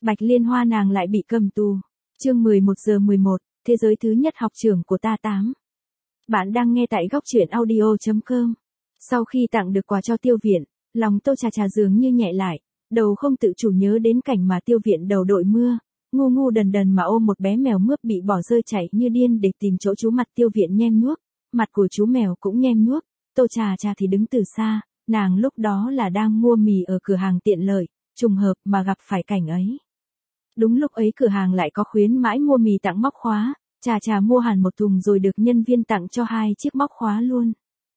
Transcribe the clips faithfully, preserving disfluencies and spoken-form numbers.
Bạch Liên Hoa nàng lại bị cầm tù. Chương mười một giờ mười một, thế giới thứ nhất học trưởng của ta tám. Bạn đang nghe tại góc truyện audio chấm com. Sau khi tặng được quà cho Tiêu Viện, lòng Tô Trà Trà dường như nhẹ lại, đầu không tự chủ nhớ đến cảnh mà Tiêu Viện đầu đội mưa, ngu ngu đần đần mà ôm một bé mèo mướp bị bỏ rơi chạy như điên để tìm chỗ trú mặt. Tiêu Viện nhem nhuốc, mặt của chú mèo cũng nhem nhuốc, Tô Trà Trà thì đứng từ xa, nàng lúc đó là đang mua mì ở cửa hàng tiện lợi, trùng hợp mà gặp phải cảnh ấy. Đúng lúc ấy cửa hàng lại có khuyến mãi mua mì tặng móc khóa, Trà Trà mua hẳn một thùng rồi được nhân viên tặng cho hai chiếc móc khóa luôn.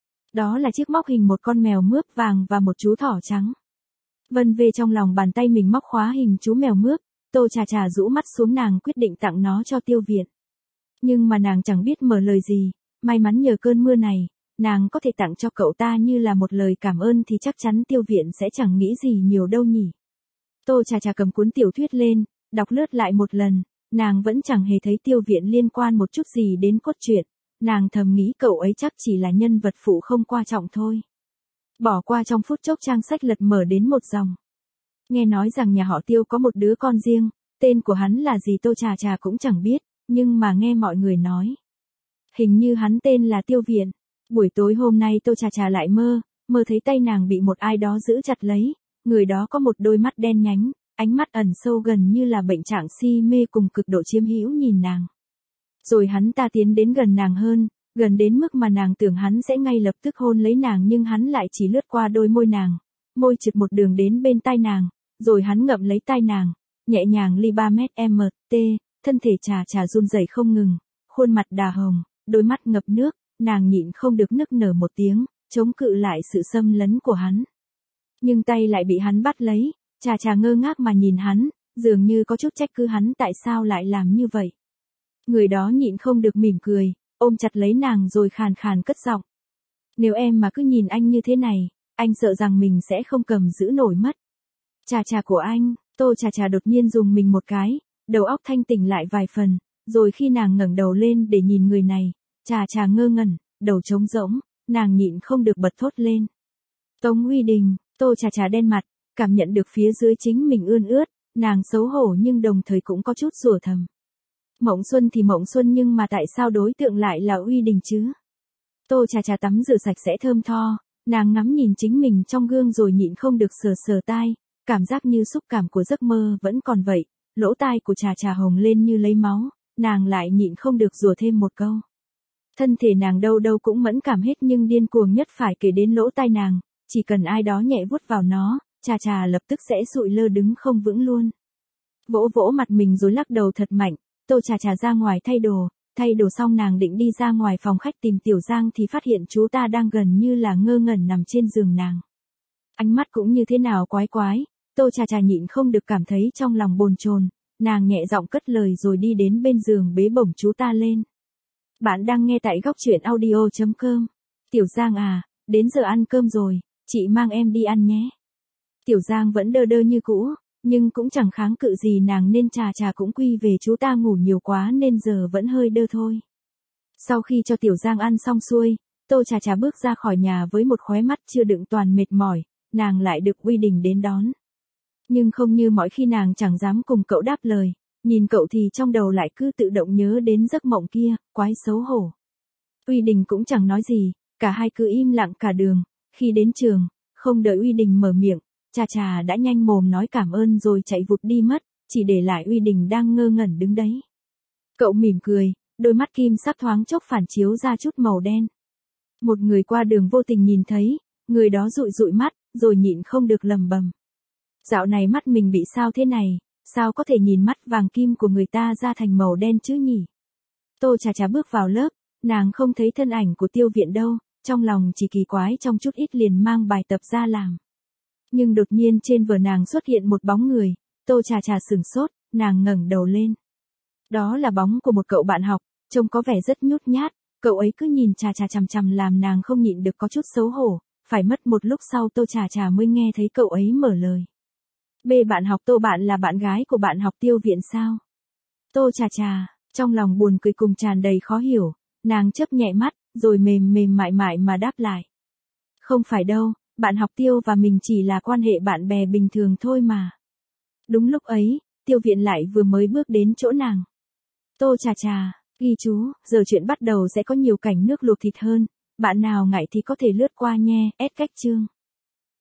Đó là chiếc móc hình một con mèo mướp vàng và một chú thỏ trắng. Vân về trong lòng bàn tay mình móc khóa hình chú mèo mướp, Tô Trà Trà rũ mắt xuống, nàng quyết định tặng nó cho Tiêu Viện. Nhưng mà nàng chẳng biết mở lời gì, may mắn nhờ cơn mưa này, nàng có thể tặng cho cậu ta như là một lời cảm ơn thì chắc chắn Tiêu Viện sẽ chẳng nghĩ gì nhiều đâu nhỉ. Tô Trà Trà cầm cuốn tiểu thuyết lên, đọc lướt lại một lần, nàng vẫn chẳng hề thấy Tiêu Viện liên quan một chút gì đến cốt truyện, nàng thầm nghĩ cậu ấy chắc chỉ là nhân vật phụ không quan trọng thôi. Bỏ qua trong phút chốc trang sách lật mở đến một dòng. Nghe nói rằng nhà họ Tiêu có một đứa con riêng, tên của hắn là gì Tô Trà Trà cũng chẳng biết, nhưng mà nghe mọi người nói. Hình như hắn tên là Tiêu Viện. Buổi tối hôm nay Tô Trà Trà lại mơ, mơ thấy tay nàng bị một ai đó giữ chặt lấy, người đó có một đôi mắt đen nhánh, ánh mắt ẩn sâu gần như là bệnh trạng si mê cùng cực độ chiếm hữu nhìn nàng. Rồi hắn ta tiến đến gần nàng hơn, gần đến mức mà nàng tưởng hắn sẽ ngay lập tức hôn lấy nàng nhưng hắn lại chỉ lướt qua đôi môi nàng, môi trượt một đường đến bên tai nàng, rồi hắn ngậm lấy tai nàng, nhẹ nhàng ly ba mét mt, thân thể Trà Trà run rẩy không ngừng, khuôn mặt đà hồng, đôi mắt ngập nước, nàng nhịn không được nức nở một tiếng, chống cự lại sự xâm lấn của hắn. Nhưng tay lại bị hắn bắt lấy, Trà Trà ngơ ngác mà nhìn hắn, dường như có chút trách cứ hắn tại sao lại làm như vậy. Người đó nhịn không được mỉm cười, ôm chặt lấy nàng rồi khàn khàn cất giọng. Nếu em mà cứ nhìn anh như thế này, anh sợ rằng mình sẽ không cầm giữ nổi mất. Trà Trà của anh, Tô Trà Trà đột nhiên dùng mình một cái, đầu óc thanh tỉnh lại vài phần, rồi khi nàng ngẩng đầu lên để nhìn người này, Trà Trà ngơ ngẩn, đầu trống rỗng, nàng nhịn không được bật thốt lên. Tống Uy Đình. Tô Trà Trà đen mặt, cảm nhận được phía dưới chính mình ươn ướt, nàng xấu hổ nhưng đồng thời cũng có chút rủa thầm. Mộng Xuân thì Mộng Xuân nhưng mà tại sao đối tượng lại là Uy Đình chứ? Tô Trà Trà tắm rửa sạch sẽ thơm tho, nàng ngắm nhìn chính mình trong gương rồi nhịn không được sờ sờ tai, cảm giác như xúc cảm của giấc mơ vẫn còn vậy, lỗ tai của Trà Trà hồng lên như lấy máu, nàng lại nhịn không được rủa thêm một câu. Thân thể nàng đâu đâu cũng mẫn cảm hết nhưng điên cuồng nhất phải kể đến lỗ tai nàng. Chỉ cần ai đó nhẹ vuốt vào nó, Trà Trà lập tức sẽ sụi lơ đứng không vững luôn. Vỗ vỗ mặt mình rồi lắc đầu thật mạnh, Tô Trà Trà ra ngoài thay đồ, thay đồ xong nàng định đi ra ngoài phòng khách tìm Tiểu Giang thì phát hiện chú ta đang gần như là ngơ ngẩn nằm trên giường nàng. Ánh mắt cũng như thế nào quái quái, Tô Trà Trà nhịn không được cảm thấy trong lòng bồn chồn, nàng nhẹ giọng cất lời rồi đi đến bên giường bế bổng chú ta lên. Bạn đang nghe tại góc truyện audio chấm com. Tiểu Giang à, đến giờ ăn cơm rồi. Chị mang em đi ăn nhé. Tiểu Giang vẫn đơ đơ như cũ, nhưng cũng chẳng kháng cự gì nàng nên Trà Trà cũng quy về chú ta ngủ nhiều quá nên giờ vẫn hơi đơ thôi. Sau khi cho Tiểu Giang ăn xong xuôi, Tô Trà Trà bước ra khỏi nhà với một khóe mắt chưa đựng toàn mệt mỏi, nàng lại được Uy Đình đến đón. Nhưng không như mọi khi nàng chẳng dám cùng cậu đáp lời, nhìn cậu thì trong đầu lại cứ tự động nhớ đến giấc mộng kia, quái xấu hổ. Uy Đình cũng chẳng nói gì, cả hai cứ im lặng cả đường. Khi đến trường, không đợi Uy Đình mở miệng, Trà Trà đã nhanh mồm nói cảm ơn rồi chạy vụt đi mất, chỉ để lại Uy Đình đang ngơ ngẩn đứng đấy. Cậu mỉm cười, đôi mắt kim sắc thoáng chốc phản chiếu ra chút màu đen. Một người qua đường vô tình nhìn thấy, người đó dụi dụi mắt, rồi nhịn không được lầm bầm. Dạo này mắt mình bị sao thế này, sao có thể nhìn mắt vàng kim của người ta ra thành màu đen chứ nhỉ? Tô Trà Trà bước vào lớp, nàng không thấy thân ảnh của Tiêu Viện đâu. Trong lòng chỉ kỳ quái trong chút ít liền mang bài tập ra làm. Nhưng đột nhiên trên vở nàng xuất hiện một bóng người, Tô Trà Trà sửng sốt, nàng ngẩng đầu lên. Đó là bóng của một cậu bạn học, trông có vẻ rất nhút nhát, cậu ấy cứ nhìn Trà Trà chằm chằm làm nàng không nhịn được có chút xấu hổ, phải mất một lúc sau Tô Trà Trà mới nghe thấy cậu ấy mở lời. B bạn học Tô bạn là bạn gái của bạn học Tiêu Viện sao? Tô Trà Trà, trong lòng buồn cười cùng tràn đầy khó hiểu, nàng chớp nhẹ mắt, rồi mềm mềm mại mại mà đáp lại. Không phải đâu, bạn học Tiêu và mình chỉ là quan hệ bạn bè bình thường thôi mà. Đúng lúc ấy, Tiêu Viện lại vừa mới bước đến chỗ nàng. Tô trà trà, ghi chú, giờ chuyện bắt đầu sẽ có nhiều cảnh nước luộc thịt hơn, bạn nào ngại thì có thể lướt qua nhe, ét cách chương.